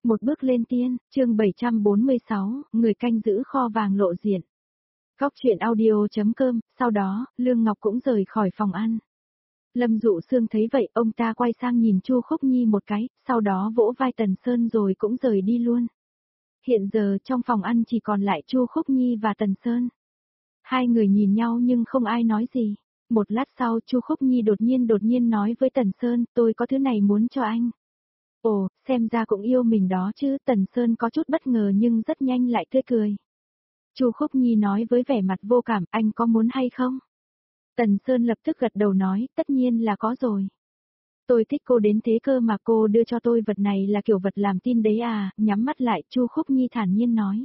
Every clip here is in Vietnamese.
Một bước lên tiên, chương 746, người canh giữ kho vàng lộ diện. Góc truyện audio.com, sau đó, Lương Ngọc cũng rời khỏi phòng ăn. Lâm Dụ Sương thấy vậy, ông ta quay sang nhìn Chu Khúc Nhi một cái, sau đó vỗ vai Tần Sơn rồi cũng rời đi luôn. Hiện giờ trong phòng ăn chỉ còn lại Chu Khúc Nhi và Tần Sơn. Hai người nhìn nhau nhưng không ai nói gì. Một lát sau Chu Khúc Nhi đột nhiên nói với Tần Sơn, tôi có thứ này muốn cho anh. Ồ, xem ra cũng yêu mình đó chứ, Tần Sơn có chút bất ngờ nhưng rất nhanh lại tươi cười. Chu Khúc Nhi nói với vẻ mặt vô cảm, anh có muốn hay không? Tần Sơn lập tức gật đầu nói, tất nhiên là có rồi. Tôi thích cô đến thế cơ mà cô đưa cho tôi vật này là kiểu vật làm tin đấy à, nhắm mắt lại, Chu Khúc Nhi thản nhiên nói.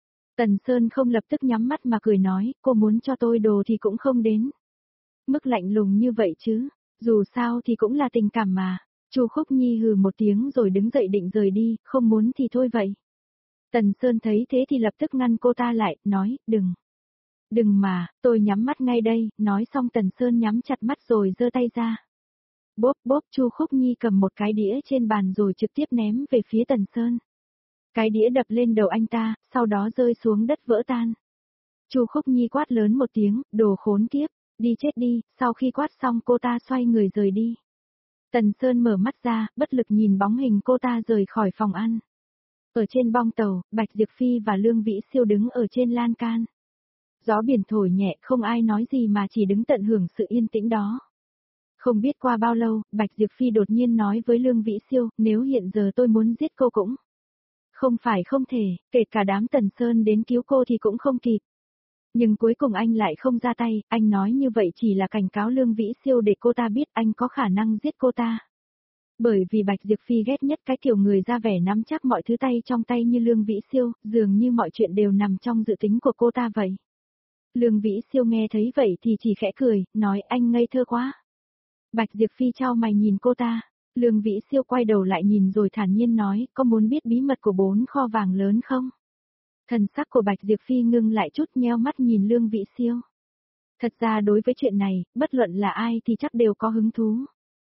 Tần Sơn không lập tức nhắm mắt mà cười nói, cô muốn cho tôi đồ thì cũng không đến. Mức lạnh lùng như vậy chứ, dù sao thì cũng là tình cảm mà. Chu Khúc Nhi hừ một tiếng rồi đứng dậy định rời đi, không muốn thì thôi vậy. Tần Sơn thấy thế thì lập tức ngăn cô ta lại, nói, đừng. Đừng mà, tôi nhắm mắt ngay đây, nói xong Tần Sơn nhắm chặt mắt rồi giơ tay ra. Bốp bốp, Chu Khúc Nhi cầm một cái đĩa trên bàn rồi trực tiếp ném về phía Tần Sơn. Cái đĩa đập lên đầu anh ta, sau đó rơi xuống đất vỡ tan. Chu Khúc Nhi quát lớn một tiếng, đồ khốn kiếp, đi chết đi, sau khi quát xong cô ta xoay người rời đi. Tần Sơn mở mắt ra, bất lực nhìn bóng hình cô ta rời khỏi phòng ăn. Ở trên bong tàu, Bạch Diệp Phi và Lương Vĩ Siêu đứng ở trên lan can. Gió biển thổi nhẹ, không ai nói gì mà chỉ đứng tận hưởng sự yên tĩnh đó. Không biết qua bao lâu, Bạch Diệp Phi đột nhiên nói với Lương Vĩ Siêu, nếu hiện giờ tôi muốn giết cô cũng không phải không thể, kể cả đám Tần Sơn đến cứu cô thì cũng không kịp. Nhưng cuối cùng anh lại không ra tay, anh nói như vậy chỉ là cảnh cáo Lương Vĩ Siêu để cô ta biết anh có khả năng giết cô ta. Bởi vì Bạch Diệp Phi ghét nhất cái kiểu người ra vẻ nắm chắc mọi thứ tay trong tay như Lương Vĩ Siêu, dường như mọi chuyện đều nằm trong dự tính của cô ta vậy. Lương Vĩ Siêu nghe thấy vậy thì chỉ khẽ cười, nói anh ngây thơ quá. Bạch Diệp Phi chau mày nhìn cô ta, Lương Vĩ Siêu quay đầu lại nhìn rồi thản nhiên nói, có muốn biết bí mật của 4 kho vàng lớn không? Thần sắc của Bạch Diệp Phi ngưng lại chút, nheo mắt nhìn Lương Vĩ Siêu. Thật ra đối với chuyện này, bất luận là ai thì chắc đều có hứng thú.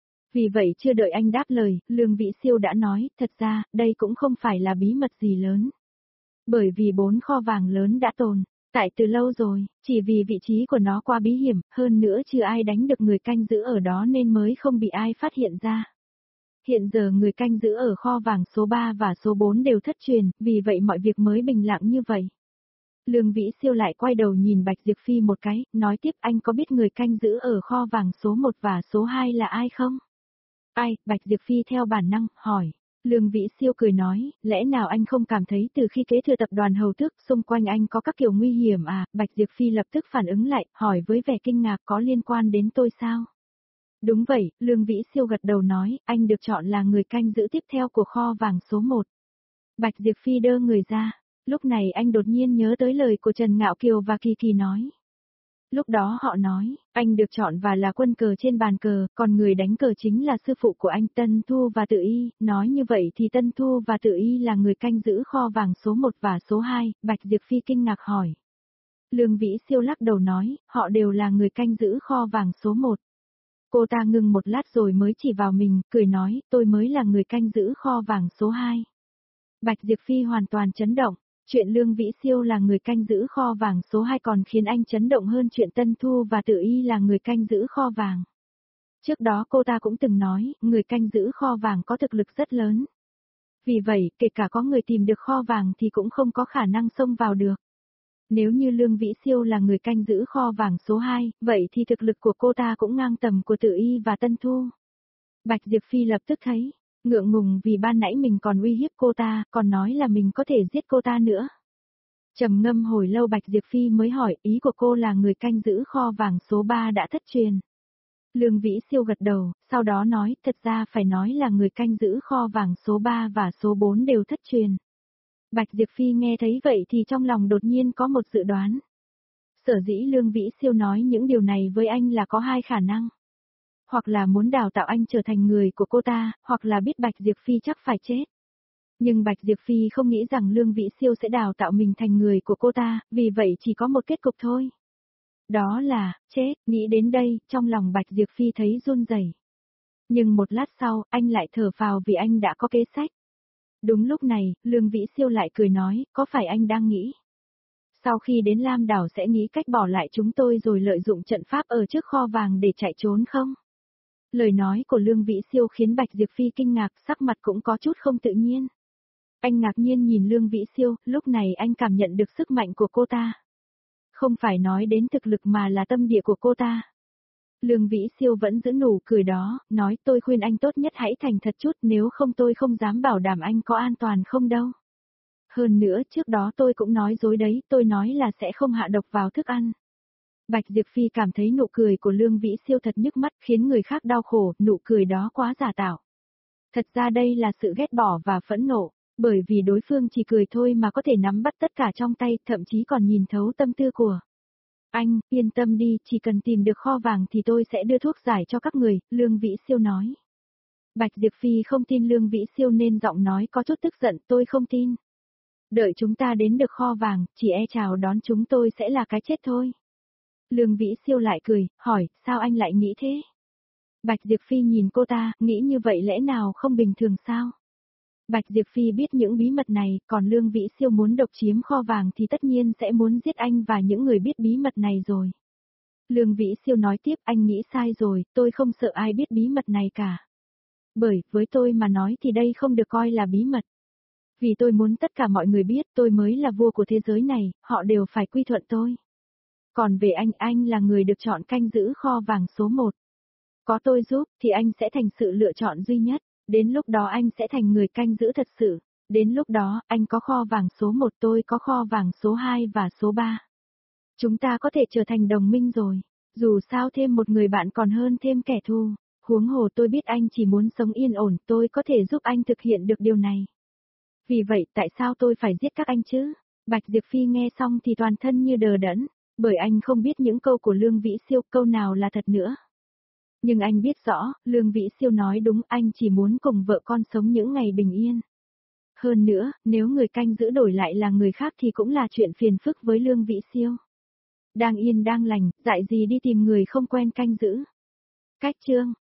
Vì vậy chưa đợi anh đáp lời, Lương Vĩ Siêu đã nói, thật ra, đây cũng không phải là bí mật gì lớn. Bởi vì 4 kho vàng lớn đã tồn tại từ lâu rồi, chỉ vì vị trí của nó quá bí hiểm, hơn nữa chưa ai đánh được người canh giữ ở đó nên mới không bị ai phát hiện ra. Hiện giờ người canh giữ ở kho vàng số 3 và số 4 đều thất truyền, vì vậy mọi việc mới bình lặng như vậy. Lương Vĩ Siêu lại quay đầu nhìn Bạch Diệp Phi một cái, nói tiếp, anh có biết người canh giữ ở kho vàng số 1 và số 2 là ai không? Ai? Bạch Diệp Phi theo bản năng, hỏi. Lương Vĩ Siêu cười nói, lẽ nào anh không cảm thấy từ khi kế thừa tập đoàn Hầu Tước xung quanh anh có các kiểu nguy hiểm à? Bạch Diệp Phi lập tức phản ứng lại, hỏi với vẻ kinh ngạc, có liên quan đến tôi sao? Đúng vậy, Lương Vĩ Siêu gật đầu nói, anh được chọn là người canh giữ tiếp theo của kho vàng số 1. Bạch Diệp Phi đơ người ra, lúc này anh đột nhiên nhớ tới lời của Trần Ngạo Kiều và Kỳ Kỳ nói. Lúc đó họ nói, anh được chọn và là quân cờ trên bàn cờ, còn người đánh cờ chính là sư phụ của anh Tân Thu và Tự Y, nói như vậy thì Tân Thu và Tự Y là người canh giữ kho vàng số 1 và số 2, Bạch Diệp Phi kinh ngạc hỏi. Lương Vĩ Siêu lắc đầu nói, họ đều là người canh giữ kho vàng số 1. Cô ta ngừng một lát rồi mới chỉ vào mình, cười nói, tôi mới là người canh giữ kho vàng số 2. Bạch Diệp Phi hoàn toàn chấn động. Chuyện Lương Vĩ Siêu là người canh giữ kho vàng số 2 còn khiến anh chấn động hơn chuyện Tân Thu và Tự Y là người canh giữ kho vàng. Trước đó cô ta cũng từng nói, người canh giữ kho vàng có thực lực rất lớn. Vì vậy, kể cả có người tìm được kho vàng thì cũng không có khả năng xông vào được. Nếu như Lương Vĩ Siêu là người canh giữ kho vàng số 2, vậy thì thực lực của cô ta cũng ngang tầm của Tự Y và Tân Thu. Bạch Diệp Phi lập tức thấy ngượng ngùng vì ban nãy mình còn uy hiếp cô ta, còn nói là mình có thể giết cô ta nữa. Trầm ngâm hồi lâu Bạch Diệp Phi mới hỏi, ý của cô là người canh giữ kho vàng số 3 đã thất truyền. Lương Vĩ Siêu gật đầu, sau đó nói, thật ra phải nói là người canh giữ kho vàng số 3 và số 4 đều thất truyền. Bạch Diệp Phi nghe thấy vậy thì trong lòng đột nhiên có một dự đoán. Sở dĩ Lương Vĩ Siêu nói những điều này với anh là có hai khả năng. Hoặc là muốn đào tạo anh trở thành người của cô ta, hoặc là biết Bạch Diệp Phi chắc phải chết. Nhưng Bạch Diệp Phi không nghĩ rằng Lương Vĩ Siêu sẽ đào tạo mình thành người của cô ta, vì vậy chỉ có một kết cục thôi. Đó là, chết, nghĩ đến đây, trong lòng Bạch Diệp Phi thấy run rẩy. Nhưng một lát sau, anh lại thở phào vì anh đã có kế sách. Đúng lúc này, Lương Vĩ Siêu lại cười nói, có phải anh đang nghĩ? Sau khi đến Lam Đảo sẽ nghĩ cách bỏ lại chúng tôi rồi lợi dụng trận pháp ở trước kho vàng để chạy trốn không? Lời nói của Lương Vĩ Siêu khiến Bạch Diệp Phi kinh ngạc, sắc mặt cũng có chút không tự nhiên. Anh ngạc nhiên nhìn Lương Vĩ Siêu, lúc này anh cảm nhận được sức mạnh của cô ta. Không phải nói đến thực lực mà là tâm địa của cô ta. Lương Vĩ Siêu vẫn giữ nụ cười đó, nói tôi khuyên anh tốt nhất hãy thành thật chút, nếu không tôi không dám bảo đảm anh có an toàn không đâu. Hơn nữa trước đó tôi cũng nói dối đấy, tôi nói là sẽ không hạ độc vào thức ăn. Bạch Diệp Phi cảm thấy nụ cười của Lương Vĩ Siêu thật nhức mắt, khiến người khác đau khổ, nụ cười đó quá giả tạo. Thật ra đây là sự ghét bỏ và phẫn nộ, bởi vì đối phương chỉ cười thôi mà có thể nắm bắt tất cả trong tay, thậm chí còn nhìn thấu tâm tư của. Anh, yên tâm đi, chỉ cần tìm được kho vàng thì tôi sẽ đưa thuốc giải cho các người, Lương Vĩ Siêu nói. Bạch Diệp Phi không tin Lương Vĩ Siêu nên giọng nói có chút tức giận, tôi không tin. Đợi chúng ta đến được kho vàng, chỉ e chào đón chúng tôi sẽ là cái chết thôi. Lương Vĩ Siêu lại cười, hỏi, sao anh lại nghĩ thế? Bạch Diệp Phi nhìn cô ta, nghĩ như vậy lẽ nào không bình thường sao? Bạch Diệp Phi biết những bí mật này, còn Lương Vĩ Siêu muốn độc chiếm kho vàng thì tất nhiên sẽ muốn giết anh và những người biết bí mật này rồi. Lương Vĩ Siêu nói tiếp, anh nghĩ sai rồi, tôi không sợ ai biết bí mật này cả. Bởi, với tôi mà nói thì đây không được coi là bí mật. Vì tôi muốn tất cả mọi người biết tôi mới là vua của thế giới này, họ đều phải quy thuận tôi. Còn về anh là người được chọn canh giữ kho vàng số 1. Có tôi giúp thì anh sẽ thành sự lựa chọn duy nhất, đến lúc đó anh sẽ thành người canh giữ thật sự. Đến lúc đó, anh có kho vàng số 1, tôi có kho vàng số 2 và số 3. Chúng ta có thể trở thành đồng minh rồi, dù sao thêm một người bạn còn hơn thêm kẻ thù. Huống hồ tôi biết anh chỉ muốn sống yên ổn, tôi có thể giúp anh thực hiện được điều này. Vì vậy tại sao tôi phải giết các anh chứ? Bạch Diệp Phi nghe xong thì toàn thân như đờ đẫn, bởi anh không biết những câu của Lương Vĩ Siêu, câu nào là thật nữa. Nhưng anh biết rõ, Lương Vĩ Siêu nói đúng, anh chỉ muốn cùng vợ con sống những ngày bình yên. Hơn nữa, nếu người canh giữ đổi lại là người khác thì cũng là chuyện phiền phức với Lương Vĩ Siêu. Đang yên đang lành, dại gì đi tìm người không quen canh giữ. Cách chương